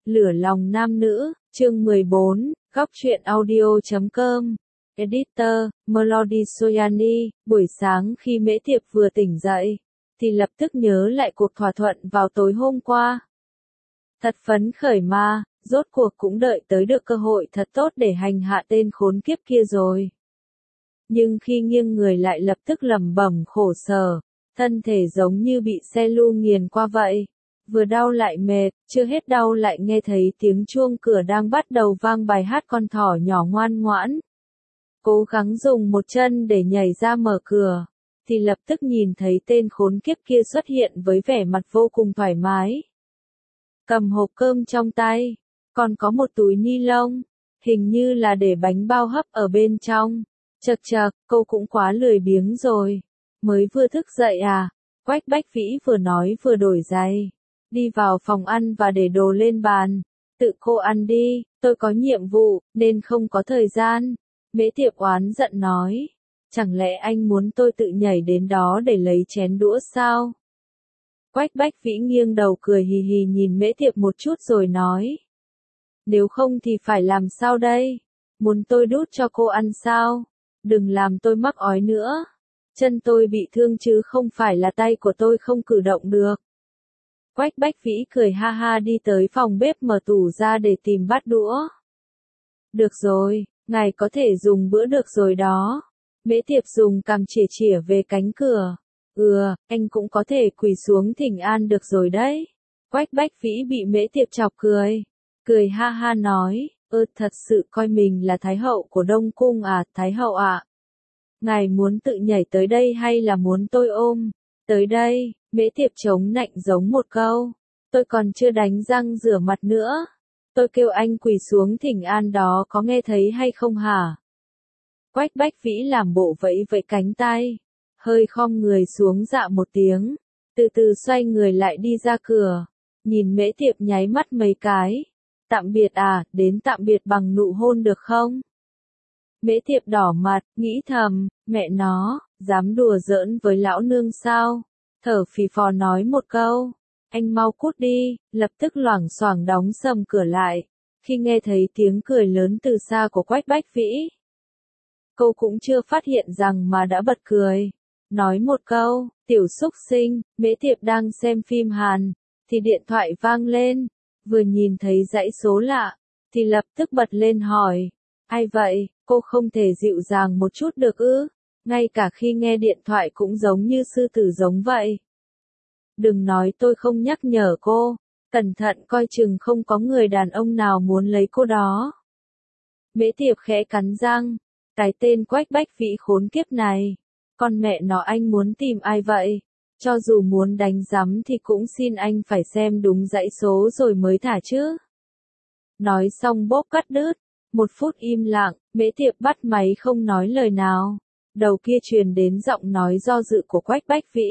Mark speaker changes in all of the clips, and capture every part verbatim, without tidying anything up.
Speaker 1: Lửa lòng nam nữ, chương mười bốn, góc truyện audio chấm com. Editor, Melody Soyani, buổi sáng khi Mễ Tiệp vừa tỉnh dậy, thì lập tức nhớ lại cuộc thỏa thuận vào tối hôm qua. Thật phấn khởi mà, rốt cuộc cũng đợi tới được cơ hội thật tốt để hành hạ tên khốn kiếp kia rồi. Nhưng khi nghiêng người lại lập tức lẩm bẩm khổ sở, thân thể giống như bị xe lu nghiền qua vậy. Vừa đau lại mệt, chưa hết đau lại nghe thấy tiếng chuông cửa đang bắt đầu vang bài hát con thỏ nhỏ ngoan ngoãn. Cố gắng dùng một chân để nhảy ra mở cửa, thì lập tức nhìn thấy tên khốn kiếp kia xuất hiện với vẻ mặt vô cùng thoải mái. Cầm hộp cơm trong tay, còn có một túi ni lông, hình như là để bánh bao hấp ở bên trong. Chậc chậc, cô cũng quá lười biếng rồi. Mới vừa thức dậy à? Quách Bách Vĩ vừa nói vừa đổi giày. Đi vào phòng ăn và để đồ lên bàn. Tự cô ăn đi, tôi có nhiệm vụ, nên không có thời gian. Mễ Tiệp oán giận nói. Chẳng lẽ anh muốn tôi tự nhảy đến đó để lấy chén đũa sao? Quách Bách Vĩ nghiêng đầu cười hì hì nhìn Mễ Tiệp một chút rồi nói. Nếu không thì phải làm sao đây? Muốn tôi đút cho cô ăn sao? Đừng làm tôi mắc ói nữa. Chân tôi bị thương chứ không phải là tay của tôi không cử động được. Quách Bách Vĩ cười ha ha đi tới phòng bếp mở tủ ra để tìm bát đũa. Được rồi, ngài có thể dùng bữa được rồi đó. Mễ Tiệp dùng cằm chỉa chỉa về cánh cửa. Ừ, anh cũng có thể quỳ xuống thỉnh an được rồi đấy. Quách Bách Vĩ bị Mễ Tiệp chọc cười. Cười ha ha nói, ơ thật sự coi mình là Thái hậu của Đông Cung à, Thái hậu ạ. À? Ngài muốn tự nhảy tới đây hay là muốn tôi ôm? Tới đây, Mễ Tiệp chống nạnh giống một câu. Tôi còn chưa đánh răng rửa mặt nữa. Tôi kêu anh quỳ xuống thỉnh an đó có nghe thấy hay không hả? Quách Bách Vĩ làm bộ vẫy vẫy cánh tay. Hơi khom người xuống dạ một tiếng. Từ từ xoay người lại đi ra cửa. Nhìn Mễ Tiệp nháy mắt mấy cái. Tạm biệt à, đến tạm biệt bằng nụ hôn được không? Mễ Tiệp đỏ mặt, nghĩ thầm, mẹ nó, dám đùa giỡn với lão nương sao? Thở phì phò nói một câu, anh mau cút đi, lập tức loảng xoảng đóng sầm cửa lại, khi nghe thấy tiếng cười lớn từ xa của Quách Bách Vĩ. Cô cũng chưa phát hiện rằng mà đã bật cười, nói một câu, tiểu xúc sinh. Mễ Tiệp đang xem phim Hàn, thì điện thoại vang lên, vừa nhìn thấy dãy số lạ, thì lập tức bật lên hỏi, ai vậy? Cô không thể dịu dàng một chút được ư? Ngay cả khi nghe điện thoại cũng giống như sư tử giống vậy. Đừng nói tôi không nhắc nhở cô, cẩn thận coi chừng không có người đàn ông nào muốn lấy cô đó. Mễ Tiệp khẽ cắn răng, cái tên Quách Bách Vĩ khốn kiếp này, con mẹ nó anh muốn tìm ai vậy? Cho dù muốn đánh rắm thì cũng xin anh phải xem đúng dãy số rồi mới thả chứ. Nói xong bốp cắt đứt. Một phút im lặng, Mễ Tiệp bắt máy không nói lời nào. Đầu kia truyền đến giọng nói do dự của Quách Bách Vĩ.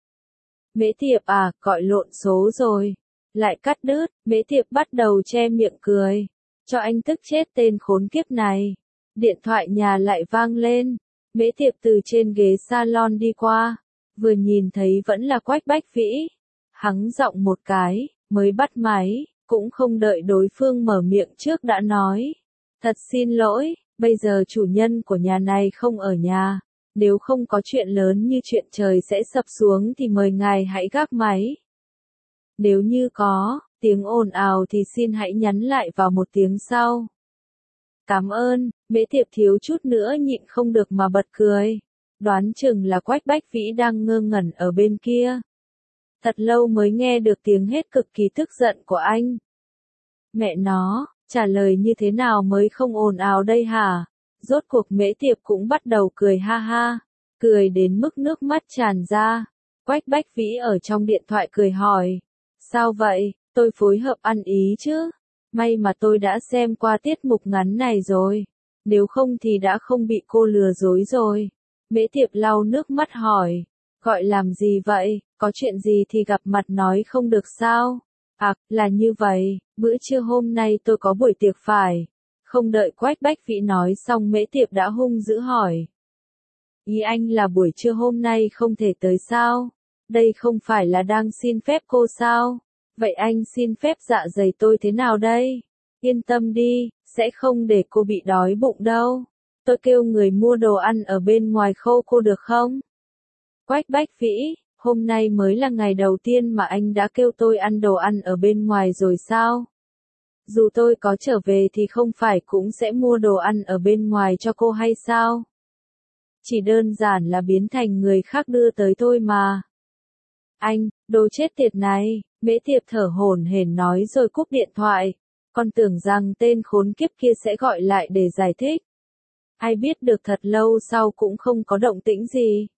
Speaker 1: Mễ Tiệp à, gọi lộn số rồi. Lại cắt đứt, Mễ Tiệp bắt đầu che miệng cười. Cho anh tức chết tên khốn kiếp này. Điện thoại nhà lại vang lên. Mễ Tiệp từ trên ghế salon đi qua. Vừa nhìn thấy vẫn là Quách Bách Vĩ. Hắng giọng một cái, mới bắt máy, cũng không đợi đối phương mở miệng trước đã nói. Thật xin lỗi, bây giờ chủ nhân của nhà này không ở nhà. Nếu không có chuyện lớn như chuyện trời sẽ sập xuống thì mời ngài hãy gác máy. Nếu như có tiếng ồn ào thì xin hãy nhắn lại vào một tiếng sau. Cảm ơn. Mễ Tiệp thiếu chút nữa nhịn không được mà bật cười. Đoán chừng là Quách Bách Vĩ đang ngơ ngẩn ở bên kia. Thật lâu mới nghe được tiếng hét cực kỳ tức giận của anh. Mẹ nó, trả lời như thế nào mới không ồn ào đây hả? Rốt cuộc Mễ Tiệp cũng bắt đầu cười ha ha, cười đến mức nước mắt tràn ra. Quách Bách Vĩ ở trong điện thoại cười hỏi, sao vậy, tôi phối hợp ăn ý chứ? May mà tôi đã xem qua tiết mục ngắn này rồi, nếu không thì đã không bị cô lừa dối rồi. Mễ Tiệp lau nước mắt hỏi, gọi làm gì vậy, có chuyện gì thì gặp mặt nói không được sao? À, là như vậy, bữa trưa hôm nay tôi có buổi tiệc phải. Không đợi Quách Bách Vĩ nói xong Mễ Tiệp đã hung dữ hỏi. Ý anh là buổi trưa hôm nay không thể tới sao? Đây không phải là đang xin phép cô sao? Vậy anh xin phép dạ dày tôi thế nào đây? Yên tâm đi, sẽ không để cô bị đói bụng đâu. Tôi kêu người mua đồ ăn ở bên ngoài khâu cô được không? Quách Bách Vĩ, hôm nay mới là ngày đầu tiên mà anh đã kêu tôi ăn đồ ăn ở bên ngoài rồi sao? Dù tôi có trở về thì không phải cũng sẽ mua đồ ăn ở bên ngoài cho cô hay sao? Chỉ đơn giản là biến thành người khác đưa tới thôi mà. Anh, đồ chết tiệt này, Mễ Tiệp thở hổn hển nói rồi cúp điện thoại. Con tưởng rằng tên khốn kiếp kia sẽ gọi lại để giải thích. Ai biết được thật lâu sau cũng không có động tĩnh gì.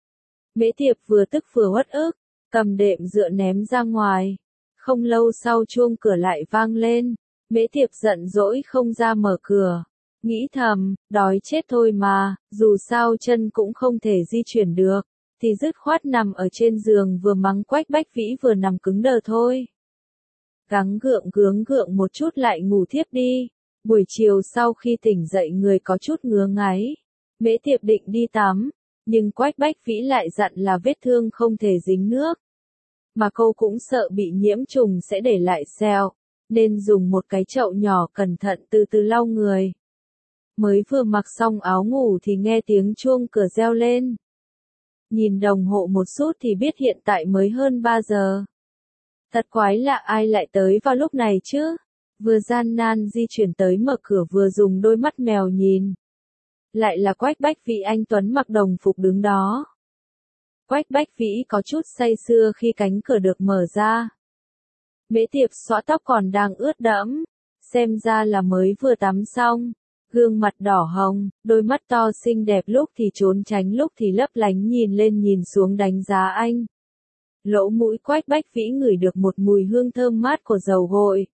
Speaker 1: Mễ Tiệp vừa tức vừa uất ức, cầm đệm dựa ném ra ngoài. Không lâu sau chuông cửa lại vang lên. Mễ Tiệp giận dỗi không ra mở cửa. Nghĩ thầm, đói chết thôi mà, dù sao chân cũng không thể di chuyển được, thì dứt khoát nằm ở trên giường vừa mắng Quách Bách Vĩ vừa nằm cứng đờ thôi. Gắng gượng gướng gượng một chút lại ngủ thiếp đi. Buổi chiều sau khi tỉnh dậy người có chút ngứa ngáy. Mễ Tiệp định đi tắm, nhưng Quách Bách Vĩ lại dặn là vết thương không thể dính nước. Mà cô cũng sợ bị nhiễm trùng sẽ để lại sẹo, nên dùng một cái chậu nhỏ cẩn thận từ từ lau người. Mới vừa mặc xong áo ngủ thì nghe tiếng chuông cửa reo lên. Nhìn đồng hồ một chút thì biết hiện tại mới hơn ba giờ. Thật quái lạ ai lại tới vào lúc này chứ? Vừa gian nan di chuyển tới mở cửa vừa dùng đôi mắt mèo nhìn. Lại là Quách Bách Vĩ anh tuấn mặc đồng phục đứng đó. Quách Bách Vĩ có chút say sưa khi cánh cửa được mở ra. Mễ Tiệp xõa tóc còn đang ướt đẫm, xem ra là mới vừa tắm xong. Gương mặt đỏ hồng, đôi mắt to xinh đẹp lúc thì trốn tránh lúc thì lấp lánh nhìn lên nhìn xuống đánh giá anh. Lỗ mũi Quách Bách Vĩ ngửi được một mùi hương thơm mát của dầu gội.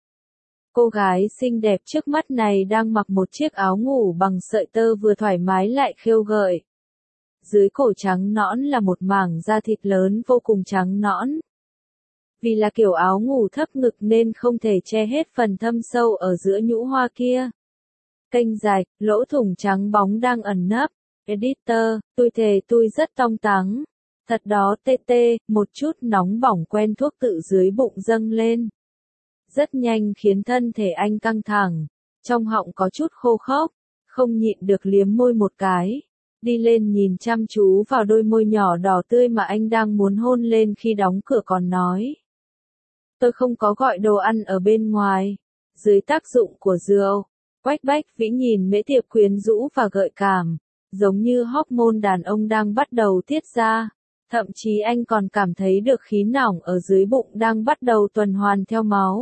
Speaker 1: Cô gái xinh đẹp trước mắt này đang mặc một chiếc áo ngủ bằng sợi tơ vừa thoải mái lại khêu gợi. Dưới cổ trắng nõn là một mảng da thịt lớn vô cùng trắng nõn. Vì là kiểu áo ngủ thấp ngực nên không thể che hết phần thâm sâu ở giữa nhũ hoa kia. Kênh dài, lỗ thủng trắng bóng đang ẩn nấp. Editor, tôi thề tôi rất tong táng. Thật đó tê tê, một chút nóng bỏng quen thuốc tự dưới bụng dâng lên. Rất nhanh khiến thân thể anh căng thẳng. Trong họng có chút khô khốc, không nhịn được liếm môi một cái. Đi lên nhìn chăm chú vào đôi môi nhỏ đỏ tươi mà anh đang muốn hôn lên khi đóng cửa còn nói. Tôi không có gọi đồ ăn ở bên ngoài. Dưới tác dụng của rượu. Quách Bách Vĩ nhìn Mễ Tiệp quyến rũ và gợi cảm, giống như hormone đàn ông đang bắt đầu tiết ra, thậm chí anh còn cảm thấy được khí nóng ở dưới bụng đang bắt đầu tuần hoàn theo máu.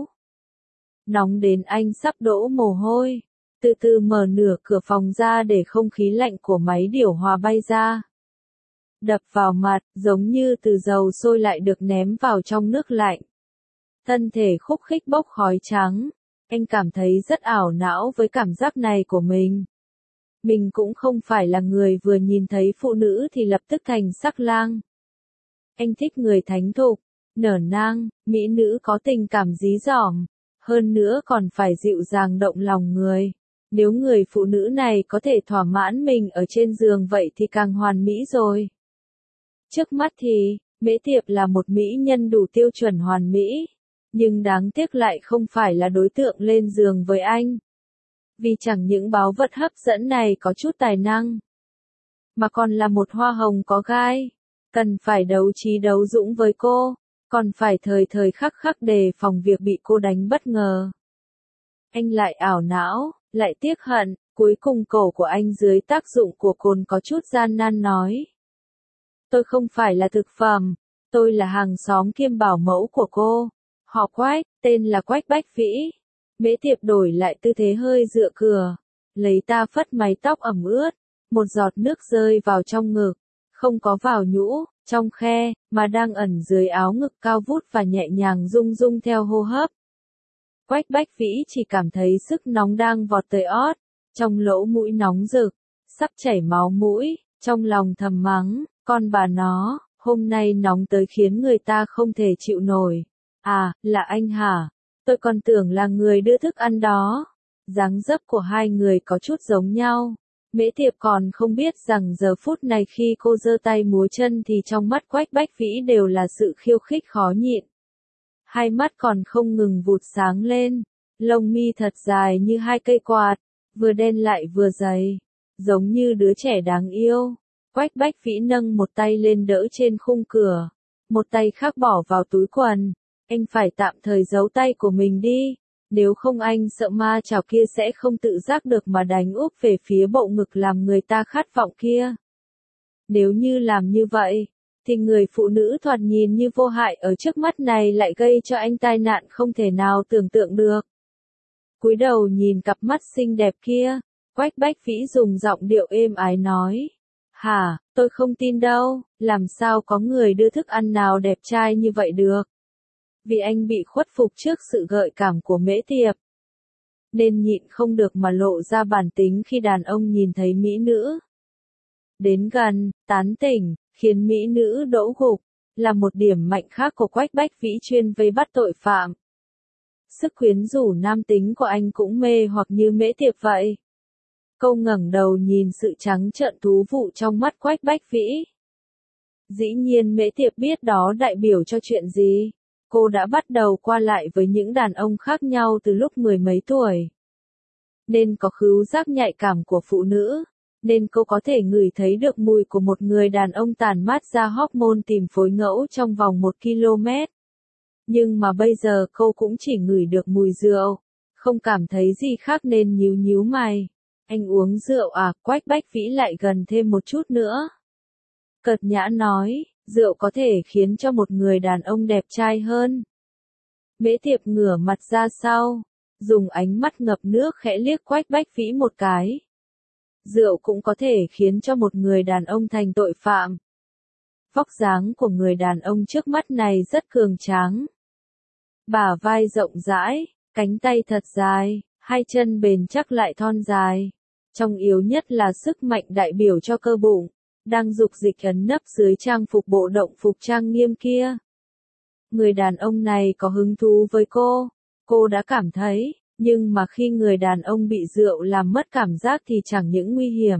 Speaker 1: Nóng đến anh sắp đổ mồ hôi, từ từ mở nửa cửa phòng ra để không khí lạnh của máy điều hòa bay ra. Đập vào mặt, giống như từ dầu sôi lại được ném vào trong nước lạnh. Thân thể khúc khích bốc khói trắng. Anh cảm thấy rất ảo não với cảm giác này của mình. Mình cũng không phải là người vừa nhìn thấy phụ nữ thì lập tức thành sắc lang. Anh thích người thánh thục, nở nang, mỹ nữ có tình cảm dí dỏm, hơn nữa còn phải dịu dàng động lòng người. Nếu người phụ nữ này có thể thỏa mãn mình ở trên giường vậy thì càng hoàn mỹ rồi. Trước mắt thì, Mễ Tiệp là một mỹ nhân đủ tiêu chuẩn hoàn mỹ. Nhưng đáng tiếc lại không phải là đối tượng lên giường với anh. Vì chẳng những báu vật hấp dẫn này có chút tài năng, mà còn là một hoa hồng có gai. Cần phải đấu trí đấu dũng với cô, còn phải thời thời khắc khắc đề phòng việc bị cô đánh bất ngờ. Anh lại ảo não, lại tiếc hận, cuối cùng cổ của anh dưới tác dụng của cồn có chút gian nan nói. Tôi không phải là thực phẩm, tôi là hàng xóm kiêm bảo mẫu của cô. Họ Quách, tên là Quách Bách Vĩ. Mễ Tiệp đổi lại tư thế hơi dựa cửa, lấy ta phất mái tóc ẩm ướt, một giọt nước rơi vào trong ngực, không có vào nhũ, trong khe, mà đang ẩn dưới áo ngực cao vút và nhẹ nhàng rung rung theo hô hấp. Quách Bách Vĩ chỉ cảm thấy sức nóng đang vọt tới ót, trong lỗ mũi nóng rực, sắp chảy máu mũi, trong lòng thầm mắng, con bà nó, hôm nay nóng tới khiến người ta không thể chịu nổi. À, là anh hả? Tôi còn tưởng là người đưa thức ăn đó. Dáng dấp của hai người có chút giống nhau. Mễ Tiệp còn không biết rằng giờ phút này khi cô giơ tay múa chân thì trong mắt Quách Bách Vĩ đều là sự khiêu khích khó nhịn. hai mắt còn không ngừng vụt sáng lên, lông mi thật dài như hai cây quạt, vừa đen lại vừa dày, giống như đứa trẻ đáng yêu. Quách Bách Vĩ nâng một tay lên đỡ trên khung cửa, một tay khác bỏ vào túi quần. Anh phải tạm thời giấu tay của mình đi, nếu không anh sợ ma chảo kia sẽ không tự giác được mà đánh úp về phía bộ ngực làm người ta khát vọng kia. Nếu như làm như vậy, thì người phụ nữ thoạt nhìn như vô hại ở trước mắt này lại gây cho anh tai nạn không thể nào tưởng tượng được. Cúi đầu nhìn cặp mắt xinh đẹp kia, Quách Bách Vĩ dùng giọng điệu êm ái nói. Hả, tôi không tin đâu, làm sao có người đưa thức ăn nào đẹp trai như vậy được. Vì anh bị khuất phục trước sự gợi cảm của Mễ Tiệp, nên nhịn không được mà lộ ra bản tính khi đàn ông nhìn thấy mỹ nữ. Đến gần, tán tỉnh, khiến mỹ nữ đỗ gục, là một điểm mạnh khác của Quách Bách Vĩ chuyên vây bắt tội phạm. Sức quyến rũ nam tính của anh cũng mê hoặc như Mễ Tiệp vậy. Câu ngẩng đầu nhìn sự trắng trợn thú vụ trong mắt Quách Bách Vĩ. Dĩ nhiên Mễ Tiệp biết đó đại biểu cho chuyện gì. Cô đã bắt đầu qua lại với những đàn ông khác nhau từ lúc mười mấy tuổi. Nên có khứu giác nhạy cảm của phụ nữ, nên cô có thể ngửi thấy được mùi của một người đàn ông tàn mát ra hormone tìm phối ngẫu trong vòng một ki lô mét. Nhưng mà bây giờ cô cũng chỉ ngửi được mùi rượu, không cảm thấy gì khác nên nhíu nhíu mày. Anh uống rượu à? Quách Bách Vĩ lại gần thêm một chút nữa. Cợt nhã nói, rượu có thể khiến cho một người đàn ông đẹp trai hơn. Mễ Tiệp ngửa mặt ra sau, dùng ánh mắt ngập nước khẽ liếc Quách Bách Vĩ một cái. Rượu cũng có thể khiến cho một người đàn ông thành tội phạm. Vóc dáng của người đàn ông trước mắt này rất cường tráng. Bả vai rộng rãi, cánh tay thật dài, hai chân bền chắc lại thon dài. Trong yếu nhất là sức mạnh đại biểu cho cơ bụng, đang dục dịch ấn nấp dưới trang phục bộ động phục trang nghiêm kia. Người đàn ông này có hứng thú với cô, cô đã cảm thấy, nhưng mà khi người đàn ông bị rượu làm mất cảm giác thì chẳng những nguy hiểm,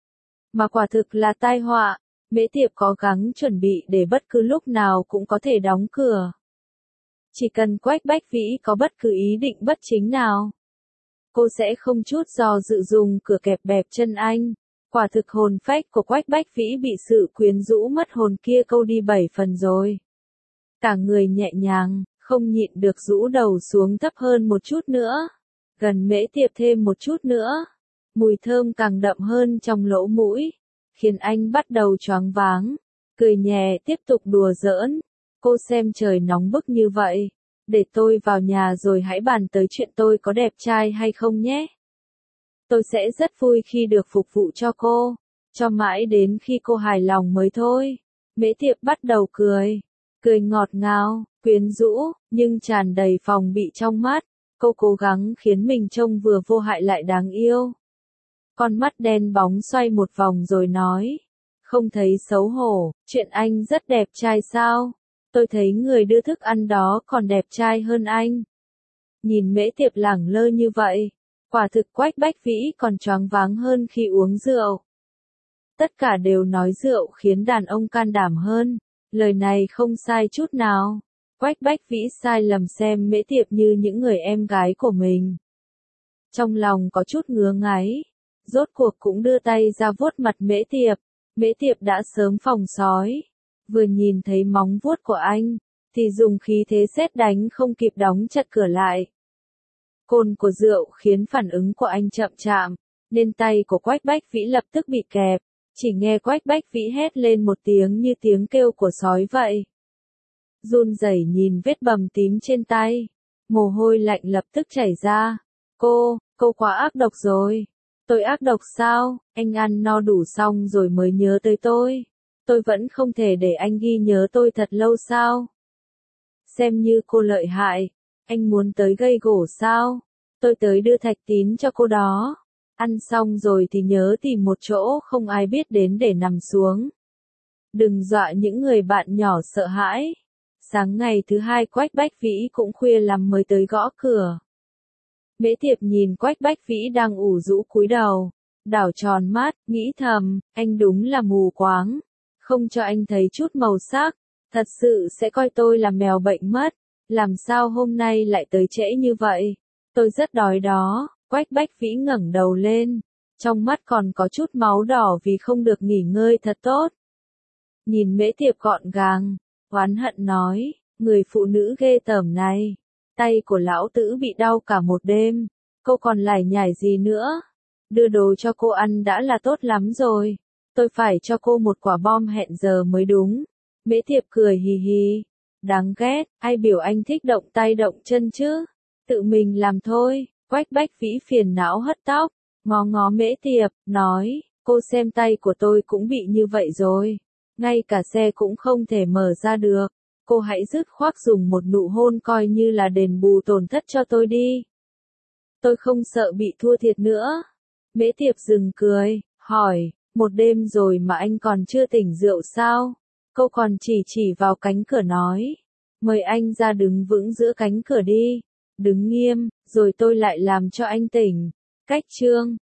Speaker 1: mà quả thực là tai họa. Mễ Tiệp có gắng chuẩn bị để bất cứ lúc nào cũng có thể đóng cửa. Chỉ cần Quách Bách Vĩ có bất cứ ý định bất chính nào, cô sẽ không chút do dự dùng cửa kẹp bẹp chân anh. Quả thực hồn phách của Quách Bách Vĩ bị sự quyến rũ mất hồn kia câu đi bảy phần rồi. Cả người nhẹ nhàng, không nhịn được rũ đầu xuống thấp hơn một chút nữa. Gần Mễ Tiệp thêm một chút nữa. Mùi thơm càng đậm hơn trong lỗ mũi, khiến anh bắt đầu choáng váng. Cười nhẹ tiếp tục đùa giỡn. Cô xem trời nóng bức như vậy, để tôi vào nhà rồi hãy bàn tới chuyện tôi có đẹp trai hay không nhé. Tôi sẽ rất vui khi được phục vụ cho cô, cho mãi đến khi cô hài lòng mới thôi. Mễ Tiệp bắt đầu cười, cười ngọt ngào, quyến rũ, nhưng tràn đầy phòng bị trong mắt. Cô cố gắng khiến mình trông vừa vô hại lại đáng yêu. Con mắt đen bóng xoay một vòng rồi nói, không thấy xấu hổ, chuyện anh rất đẹp trai sao? Tôi thấy người đưa thức ăn đó còn đẹp trai hơn anh. Nhìn Mễ Tiệp lẳng lơ như vậy, quả thực Quách Bách Vĩ còn choáng váng hơn khi uống rượu. Tất cả đều nói rượu khiến đàn ông can đảm hơn, lời này không sai chút nào. Quách Bách Vĩ sai lầm xem Mễ Tiệp như những người em gái của mình. Trong lòng có chút ngứa ngáy, rốt cuộc cũng đưa tay ra vuốt mặt Mễ Tiệp. Mễ Tiệp đã sớm phòng sói, vừa nhìn thấy móng vuốt của anh, thì dùng khí thế sét đánh không kịp đóng chặt cửa lại. Cồn của rượu khiến phản ứng của anh chậm chạm, nên tay của Quách Bách Vĩ lập tức bị kẹp, chỉ nghe Quách Bách Vĩ hét lên một tiếng như tiếng kêu của sói vậy. Run rẩy nhìn vết bầm tím trên tay, mồ hôi lạnh lập tức chảy ra. Cô, cô quá ác độc rồi. Tôi ác độc sao? Anh ăn no đủ xong rồi mới nhớ tới tôi. Tôi vẫn không thể để anh ghi nhớ tôi thật lâu sao? Xem như cô lợi hại. Anh muốn tới gây gổ sao? Tôi tới đưa thạch tín cho cô đó. Ăn xong rồi thì nhớ tìm một chỗ không ai biết đến để nằm xuống. Đừng dọa những người bạn nhỏ sợ hãi. Sáng ngày thứ hai Quách Bách Vĩ cũng khuya lắm mới tới gõ cửa. Mễ Tiệp nhìn Quách Bách Vĩ đang ủ rũ cúi đầu, đảo tròn mắt, nghĩ thầm, anh đúng là mù quáng, không cho anh thấy chút màu sắc, thật sự sẽ coi tôi là mèo bệnh mất. Làm sao hôm nay lại tới trễ như vậy? Tôi rất đói đó. Quách Bách Vĩ ngẩng đầu lên, trong mắt còn có chút máu đỏ vì không được nghỉ ngơi thật tốt. Nhìn Mễ Tiệp gọn gàng, oán hận nói, người phụ nữ ghê tởm này, tay của lão tử bị đau cả một đêm, cô còn lải nhải gì nữa? Đưa đồ cho cô ăn đã là tốt lắm rồi, tôi phải cho cô một quả bom hẹn giờ mới đúng. Mễ Tiệp cười hì hì, đáng ghét, ai biểu anh thích động tay động chân chứ, tự mình làm thôi. Quách Bách Vĩ phiền não hất tóc, ngó ngó Mễ Tiệp, nói, cô xem tay của tôi cũng bị như vậy rồi, ngay cả xe cũng không thể mở ra được, cô hãy dứt khoát dùng một nụ hôn coi như là đền bù tổn thất cho tôi đi. Tôi không sợ bị thua thiệt nữa. Mễ Tiệp dừng cười, hỏi, một đêm rồi mà anh còn chưa tỉnh rượu sao? Cô còn chỉ chỉ vào cánh cửa nói, mời anh ra đứng vững giữa cánh cửa đi, đứng nghiêm, rồi tôi lại làm cho anh tỉnh. Cách chương